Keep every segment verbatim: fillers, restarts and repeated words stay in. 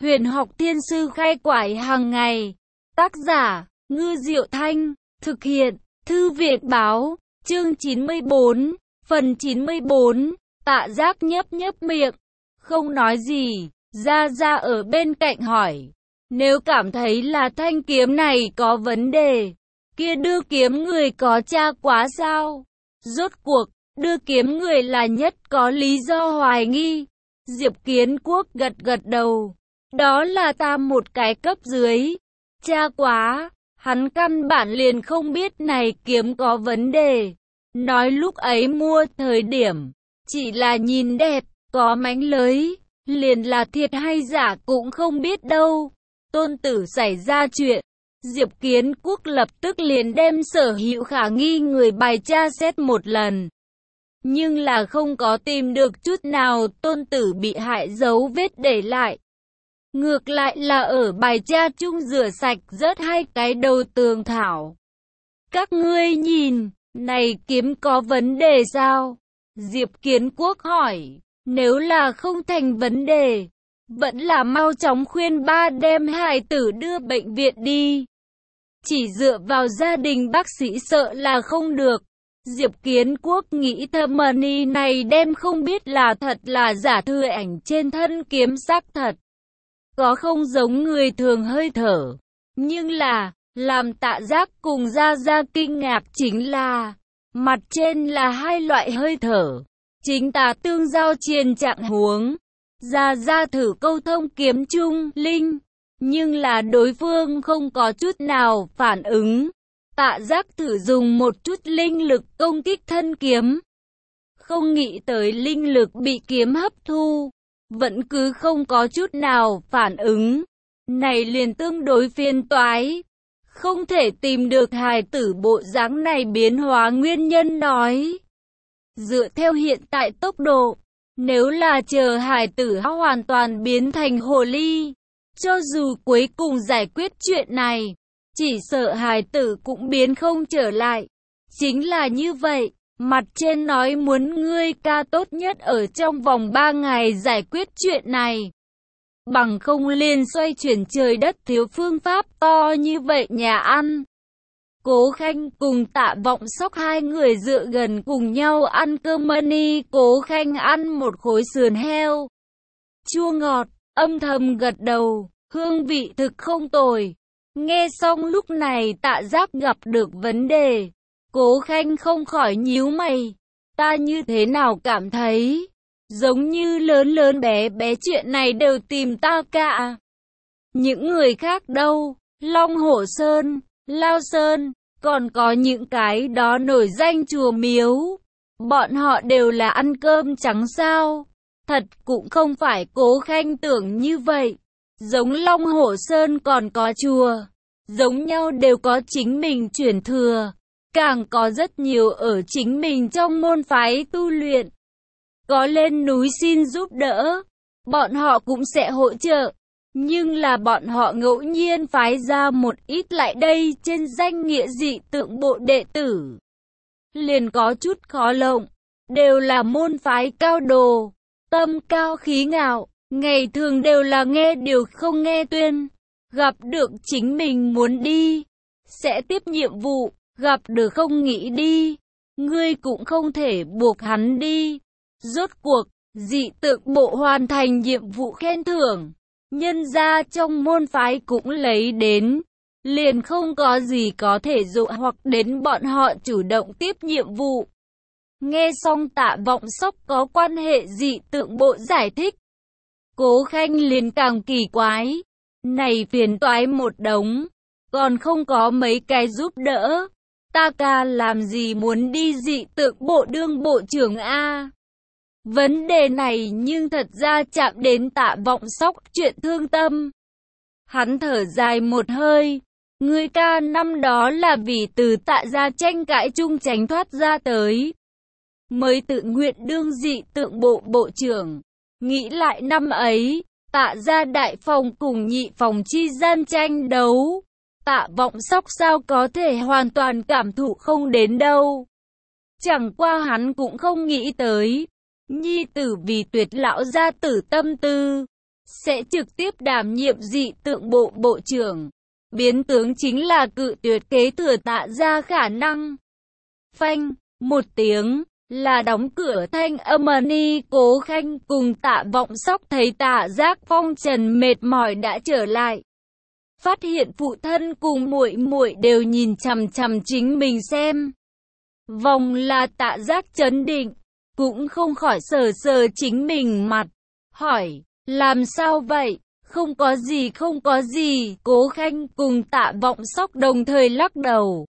Huyền học thiên sư khai quải hàng ngày. Tác giả, Ngư Diệu Thanh. Thực hiện, Thư viện báo. Chương chín mươi bốn. Phần chín mươi bốn. Tạ Giác nhấp nhấp miệng. Không nói gì. Gia Gia ở bên cạnh hỏi. Nếu cảm thấy là thanh kiếm này có vấn đề, kia đưa kiếm người có tra quá sao? Rốt cuộc, đưa kiếm người là nhất có lý do hoài nghi. Diệp Kiến Quốc gật gật đầu. Đó là ta một cái cấp dưới. Tra quá, hắn căn bản liền không biết này kiếm có vấn đề. Nói lúc ấy mua thời điểm, chỉ là nhìn đẹp, có mánh lưới, liền là thiệt hay giả cũng không biết đâu. Tôn Tử xảy ra chuyện, Diệp Kiến Quốc lập tức liền đem sở hữu khả nghi người bài tra xét một lần. Nhưng là không có tìm được chút nào Tôn Tử bị hại dấu vết để lại. Ngược lại là ở bài tra chung rửa sạch rớt hai cái đầu tường thảo. Các ngươi nhìn, này kiếm có vấn đề sao? Diệp Kiến Quốc hỏi, nếu là không thành vấn đề, vẫn là mau chóng khuyên ba đem hài tử đưa bệnh viện đi. Chỉ dựa vào gia đình bác sĩ sợ là không được. Diệp Kiến Quốc nghĩ thầm money này đem không biết là thật là giả, thư ảnh trên thân kiếm xác thật. Có không giống người thường hơi thở. Nhưng là, làm Tạ Giác cùng Gia Gia kinh ngạc chính là, mặt trên là hai loại hơi thở. Chính tà tương giao triền trạng huống. Gia Gia thử câu thông kiếm chung, linh. Nhưng là đối phương không có chút nào phản ứng. Tạ Giác thử dùng một chút linh lực công kích thân kiếm. Không nghĩ tới linh lực bị kiếm hấp thu. Vẫn cứ không có chút nào phản ứng. Này liền tương đối phiền toái. Không thể tìm được hài tử bộ dáng này biến hóa nguyên nhân nói. Dựa theo hiện tại tốc độ, nếu là chờ hài tử hoàn toàn biến thành hồ ly, cho dù cuối cùng giải quyết chuyện này, chỉ sợ hài tử cũng biến không trở lại. Chính là như vậy, mặt trên nói muốn ngươi ca tốt nhất ở trong vòng ba ngày giải quyết chuyện này. Bằng không liền xoay chuyển trời đất thiếu phương pháp to như vậy nhà ăn. Cố Khanh cùng Tạ Vọng Sóc hai người dựa gần cùng nhau ăn cơm money. Cố Khanh ăn một khối sườn heo chua ngọt, âm thầm gật đầu, hương vị thực không tồi. Nghe xong lúc này Tạ Giác gặp được vấn đề. Cố Khanh không khỏi nhíu mày. Ta như thế nào cảm thấy giống như lớn lớn bé bé chuyện này đều tìm ta cả. Những người khác đâu? Long Hổ Sơn, Lao Sơn, còn có những cái đó nổi danh chùa miếu. Bọn họ đều là ăn cơm trắng sao? Thật cũng không phải Cố Khanh tưởng như vậy. Giống Long Hổ Sơn còn có chùa, giống nhau đều có chính mình truyền thừa. Càng có rất nhiều ở chính mình trong môn phái tu luyện. Có lên núi xin giúp đỡ, bọn họ cũng sẽ hỗ trợ. Nhưng là bọn họ ngẫu nhiên phái ra một ít lại đây trên danh nghĩa dị tượng bộ đệ tử. Liền có chút khó lộng, đều là môn phái cao đồ, tâm cao khí ngạo, ngày thường đều là nghe điều không nghe tuyên. Gặp được chính mình muốn đi, sẽ tiếp nhiệm vụ, gặp được không nghĩ đi, ngươi cũng không thể buộc hắn đi. Rốt cuộc, dị tượng bộ hoàn thành nhiệm vụ khen thưởng, nhân ra trong môn phái cũng lấy đến, liền không có gì có thể dụ hoặc đến bọn họ chủ động tiếp nhiệm vụ. Nghe xong Tạ Vọng Sóc có quan hệ dị tượng bộ giải thích, Cố Khanh liền càng kỳ quái, này phiền toái một đống, còn không có mấy cái giúp đỡ. Ta ca làm gì muốn đi dị tượng bộ đương bộ trưởng a? Vấn đề này nhưng thật ra chạm đến Tạ Vọng Sóc chuyện thương tâm. Hắn thở dài một hơi, ngươi ca năm đó là vì từ Tạ gia tranh cãi chung tránh thoát ra tới, mới tự nguyện đương dị tượng bộ bộ trưởng. Nghĩ lại năm ấy, Tạ gia đại phòng cùng nhị phòng chi gian tranh đấu, Tạ Vọng Sóc sao có thể hoàn toàn cảm thụ không đến đâu. Chẳng qua hắn cũng không nghĩ tới, nhi tử vì tuyệt lão gia tử tâm tư, sẽ trực tiếp đảm nhiệm dị tượng bộ bộ trưởng. Biến tướng chính là cự tuyệt kế thừa Tạ Gia khả năng. Phanh, một tiếng, là đóng cửa thanh âm ni. Cố Khanh cùng Tạ Vọng Sóc thấy Tạ Giác phong trần mệt mỏi đã trở lại. Phát hiện phụ thân cùng muội muội đều nhìn chằm chằm chính mình xem. Vòng là Tạ Giác chấn định, cũng không khỏi sờ sờ chính mình mặt, hỏi, làm sao vậy? Không có gì không có gì. Cố Khanh cùng Tạ Vọng Sóc đồng thời lắc đầu.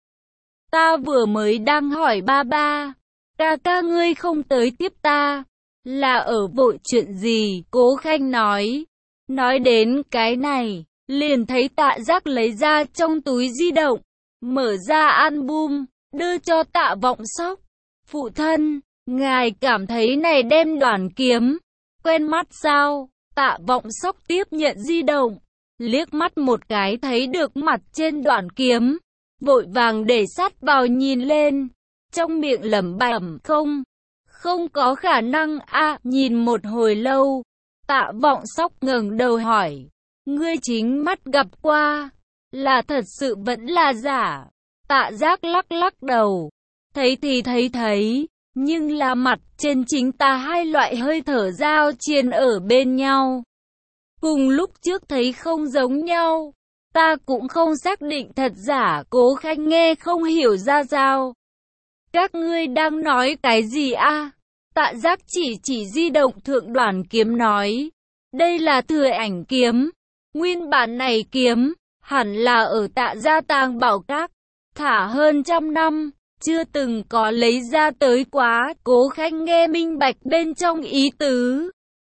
Ta vừa mới đang hỏi ba ba, ca ca ngươi không tới tiếp ta, là ở vội chuyện gì? Cố Khanh nói. Nói đến cái này, liền thấy Tạ Giác lấy ra trong túi di động, mở ra album, đưa cho Tạ Vọng Sóc. Phụ thân, ngài cảm thấy này đem đoàn kiếm quen mắt sao? Tạ Vọng Sóc tiếp nhận di động, liếc mắt một cái thấy được mặt trên đoạn kiếm, vội vàng để sát vào nhìn lên, trong miệng lẩm bẩm, không, không có khả năng a. À, nhìn một hồi lâu, Tạ Vọng Sóc ngẩng đầu hỏi, ngươi chính mắt gặp qua, là thật sự vẫn là giả? Tạ Giác lắc lắc đầu, thấy thì thấy thấy, nhưng là mặt trên chính ta hai loại hơi thở giao triền ở bên nhau. Cùng lúc trước thấy không giống nhau, ta cũng không xác định thật giả. Cố Khanh nghe không hiểu ra sao. Các ngươi đang nói cái gì a? À? Tạ Giác chỉ chỉ di động thượng đoàn kiếm nói, đây là thừa ảnh kiếm. Nguyên bản này kiếm, hẳn là ở Tạ Gia tàng bảo các, thả hơn trăm năm, chưa từng có lấy ra tới quá. Cố Khanh nghe minh bạch bên trong ý tứ,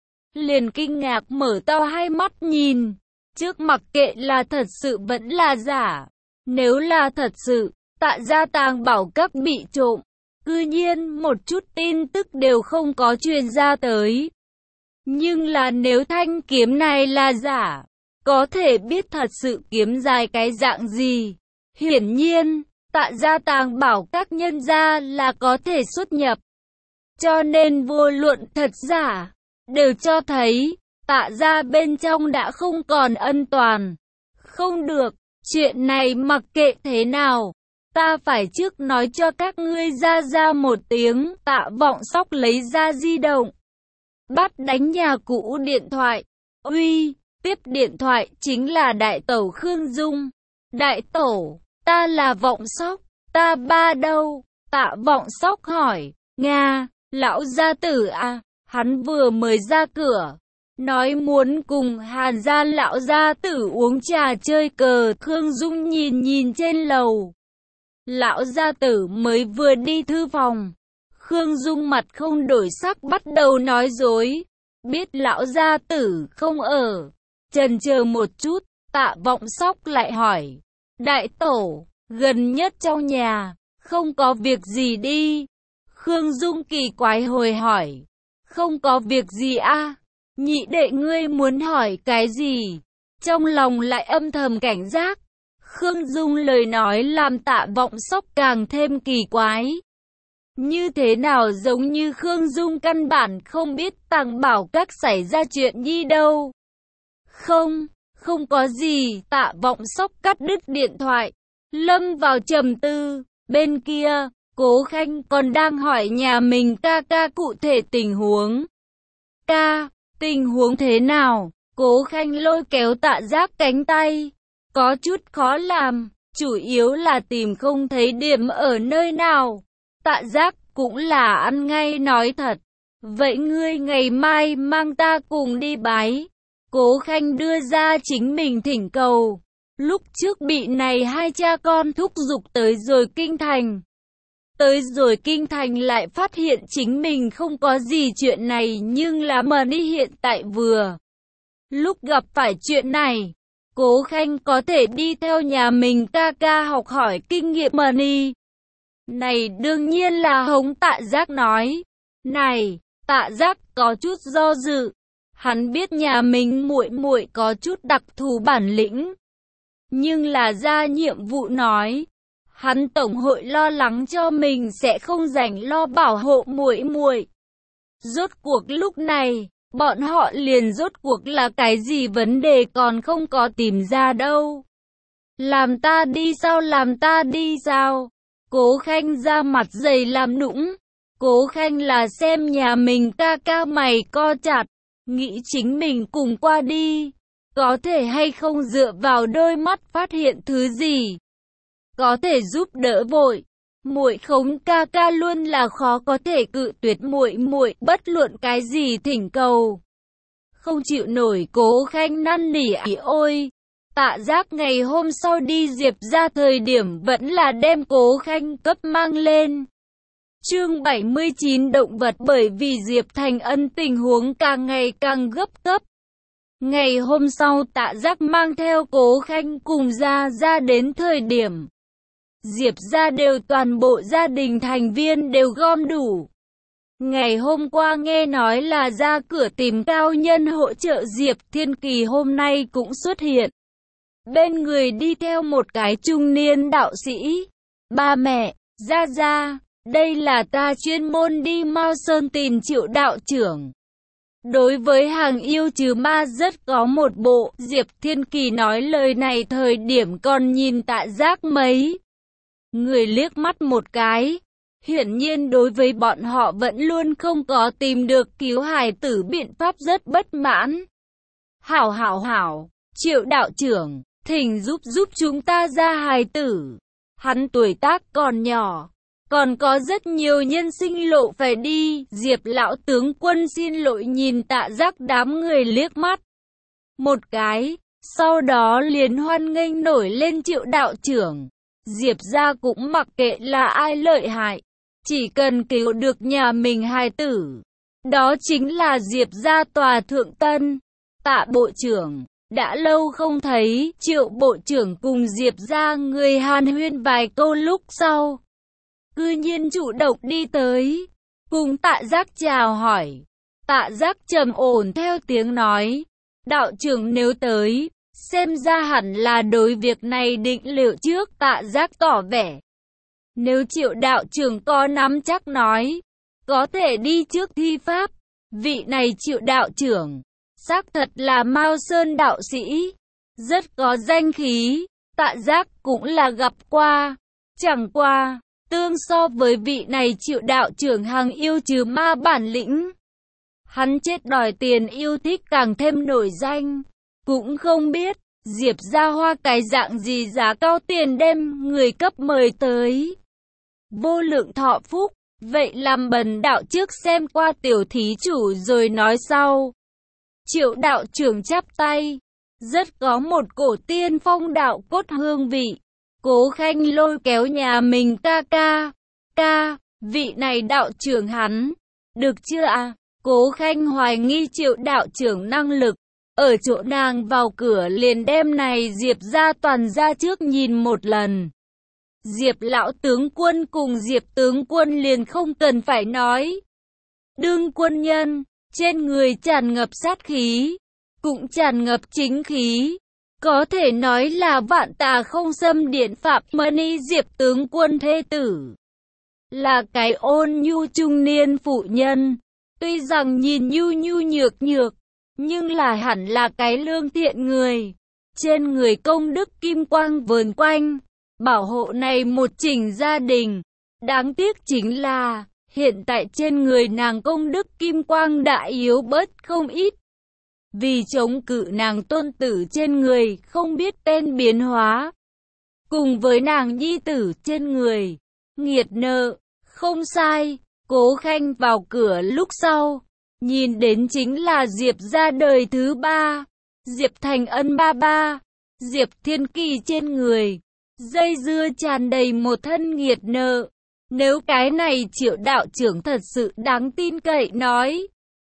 liền kinh ngạc mở to hai mắt nhìn, trước mặc kệ là thật sự vẫn là giả. Nếu là thật sự, Tạ Gia tàng bảo các bị trộm, cư nhiên một chút tin tức đều không có truyền ra tới. Nhưng là nếu thanh kiếm này là giả, có thể biết thật sự kiếm dài cái dạng gì. Hiển nhiên, Tạ Gia tàng bảo các nhân gia là có thể xuất nhập. Cho nên vô luận thật giả, đều cho thấy, Tạ Gia bên trong đã không còn ân toàn. Không được, chuyện này mặc kệ thế nào, ta phải trước nói cho các ngươi ra ra một tiếng. Tạ Vọng Sóc lấy ra di động, bắt đánh nhà cũ điện thoại. Uy, tiếp điện thoại chính là đại tẩu Khương Dung. Đại tẩu, ta là Vọng Sóc, ta ba đâu? Tạ Vọng Sóc hỏi. Nga, lão gia tử à? Hắn vừa mới ra cửa, nói muốn cùng Hàn gia lão gia tử uống trà chơi cờ. Khương Dung nhìn nhìn trên lầu, lão gia tử mới vừa đi thư phòng. Khương Dung mặt không đổi sắc bắt đầu nói dối, biết lão gia tử không ở. Chần chờ một chút, Tạ Vọng Sóc lại hỏi, đại tổ, gần nhất trong nhà, không có việc gì đi? Khương Dung kỳ quái hồi hỏi, không có việc gì a? À? Nhị đệ ngươi muốn hỏi cái gì? Trong lòng lại âm thầm cảnh giác. Khương Dung lời nói làm Tạ Vọng Sóc càng thêm kỳ quái. Như thế nào giống như Khương Dung căn bản không biết tàng bảo các xảy ra chuyện nhi đâu. Không, không có gì. Tạ Vọng Sóc cắt đứt điện thoại, lâm vào trầm tư. Bên kia, Cố Khanh còn đang hỏi nhà mình ca ca cụ thể tình huống. Ca, tình huống thế nào? Cố Khanh lôi kéo Tạ Giác cánh tay, có chút khó làm, chủ yếu là tìm không thấy điểm ở nơi nào. Tạ Giác cũng là ăn ngay nói thật, vậy ngươi ngày mai mang ta cùng đi bái. Cố Khanh đưa ra chính mình thỉnh cầu, lúc trước bị này hai cha con thúc giục tới rồi kinh thành. Tới rồi kinh thành lại phát hiện chính mình không có gì chuyện này, nhưng là mà đi hiện tại vừa lúc gặp phải chuyện này, Cố Khanh có thể đi theo nhà mình ca ca học hỏi kinh nghiệm mà đi. Này đương nhiên là hống. Tạ Giác nói. Này, Tạ Giác có chút do dự. Hắn biết nhà mình muội muội có chút đặc thù bản lĩnh, nhưng là ra nhiệm vụ nói, hắn tổng hội lo lắng cho mình sẽ không rảnh lo bảo hộ muội muội. Rốt cuộc lúc này, bọn họ liền rốt cuộc là cái gì vấn đề còn không có tìm ra đâu. Làm ta đi sao, làm ta đi sao? Cố Khanh ra mặt dày làm nũng. Cố Khanh là xem nhà mình ca ca mày co chặt, nghĩ chính mình cùng qua đi, có thể hay không dựa vào đôi mắt phát hiện thứ gì, có thể giúp đỡ vội. Muội Khống ca ca luôn là khó có thể cự tuyệt muội muội bất luận cái gì thỉnh cầu. Không chịu nổi Cố Khanh năn nỉ ý ôi. Tạ Giác ngày hôm sau đi Diệp ra thời điểm vẫn là đem Cố Khanh cấp mang lên. Chương bảy mươi chín động vật. Bởi vì Diệp Thành Ân tình huống càng ngày càng gấp gấp. Ngày hôm sau Tạ Giác mang theo Cố Khanh cùng ra ra đến thời điểm Diệp ra đều toàn bộ gia đình thành viên đều gom đủ. Ngày hôm qua nghe nói là ra cửa tìm cao nhân hỗ trợ, Diệp Thiên Kỳ hôm nay cũng xuất hiện. Bên người đi theo một cái trung niên đạo sĩ. Ba mẹ, ra ra, đây là ta chuyên môn đi Mao Sơn tìm Triệu đạo trưởng. Đối với hàng yêu trừ ma rất có một bộ. Diệp Thiên Kỳ nói lời này thời điểm còn nhìn Tạ Giác mấy người liếc mắt một cái. Hiển nhiên đối với bọn họ vẫn luôn không có tìm được cứu hài tử biện pháp rất bất mãn. Hảo hảo hảo, Triệu đạo trưởng, thỉnh giúp giúp chúng ta ra hài tử. Hắn tuổi tác còn nhỏ, còn có rất nhiều nhân sinh lộ phải đi. Diệp lão tướng quân xin lỗi nhìn Tạ Giác đám người liếc mắt một cái, sau đó liền hoan nghênh nổi lên Triệu đạo trưởng. Diệp gia cũng mặc kệ là ai lợi hại, chỉ cần cứu được nhà mình hài tử, đó chính là Diệp gia tòa thượng tân. Tạ bộ trưởng, đã lâu không thấy. Triệu bộ trưởng cùng Diệp gia người hàn huyên vài câu lúc sau, cư nhiên chủ động đi tới, cùng Tạ Giác chào hỏi. Tạ Giác trầm ổn theo tiếng nói, đạo trưởng nếu tới, xem ra hẳn là đối việc này định liệu trước. Tạ Giác tỏ vẻ, nếu Triệu đạo trưởng có nắm chắc nói, có thể đi trước thi pháp. Vị này Triệu đạo trưởng, xác thật là Mao Sơn đạo sĩ, rất có danh khí. Tạ Giác cũng là gặp qua, chẳng qua tương so với vị này Triệu đạo trưởng hàng yêu trừ ma bản lĩnh, hắn chết đòi tiền yêu thích càng thêm nổi danh. Cũng không biết Diệp gia hoa cái dạng gì giá cao tiền đem người cấp mời tới. Vô lượng thọ phúc, vậy làm bần đạo trước xem qua tiểu thí chủ rồi nói sau. Triệu đạo trưởng chắp tay, rất có một cổ tiên phong đạo cốt hương vị. Cố Khanh lôi kéo nhà mình ca ca. Ca, vị này đạo trưởng hắn, được chưa à? Cố Khanh hoài nghi Triệu đạo trưởng năng lực. Ở chỗ nàng vào cửa liền đem này Diệp ra toàn ra trước nhìn một lần. Diệp lão tướng quân cùng Diệp tướng quân liền không cần phải nói. Đương quân nhân, trên người tràn ngập sát khí, cũng tràn ngập chính khí. Có thể nói là vạn tà không xâm điện Phạm Mani. Diệp tướng quân thê tử là cái ôn nhu trung niên phụ nhân. Tuy rằng nhìn nhu nhu nhược nhược, nhưng là hẳn là cái lương thiện người. Trên người công đức kim quang vờn quanh, bảo hộ này một chỉnh gia đình. Đáng tiếc chính là, hiện tại trên người nàng công đức kim quang đã yếu bớt không ít. Vì chống cự nàng tôn tử trên người không biết tên biến hóa, cùng với nàng nhi tử trên người nghiệt nợ. Không sai, Cố Khanh vào cửa lúc sau, nhìn đến chính là Diệp gia đời thứ ba, Diệp Thành Ân ba ba. Diệp Thiên Kỳ trên người dây dưa tràn đầy một thân nghiệt nợ. Nếu cái này Triệu đạo trưởng thật sự đáng tin cậy nói,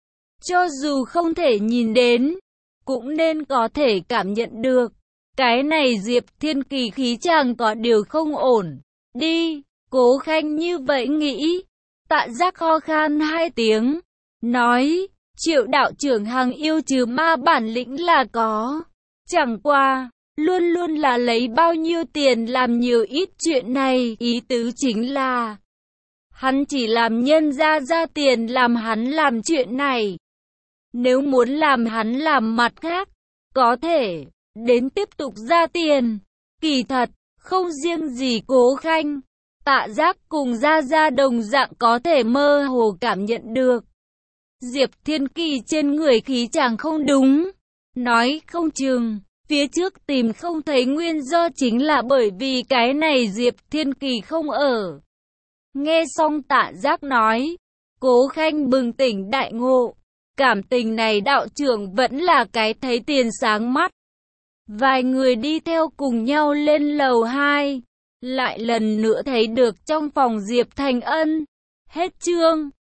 cho dù không thể nhìn đến, cũng nên có thể cảm nhận được. Cái này Diệp Thiên Kỳ khí chàng có điều không ổn. Đi, Cố Khanh như vậy nghĩ. Tạ Giác kho khan hai tiếng, nói, Triệu đạo trưởng hàng yêu trừ ma bản lĩnh là có. Chẳng qua, luôn luôn là lấy bao nhiêu tiền làm nhiều ít chuyện này. Ý tứ chính là, hắn chỉ làm nhân ra ra tiền làm hắn làm chuyện này. Nếu muốn làm hắn làm mặt khác, có thể đến tiếp tục ra tiền. Kỳ thật, không riêng gì Cố Khanh, Tạ Giác cùng Gia Gia đồng dạng có thể mơ hồ cảm nhận được. Diệp Thiên Kỳ trên người khí chàng không đúng. Nói không chừng, phía trước tìm không thấy nguyên do chính là bởi vì cái này Diệp Thiên Kỳ không ở. Nghe xong Tạ Giác nói, Cố Khanh bừng tỉnh đại ngộ. Cảm tình này đạo trưởng vẫn là cái thấy tiền sáng mắt. Vài người đi theo cùng nhau lên lầu hai. Lại lần nữa thấy được trong phòng Diệp Thành Ân. Hết chương.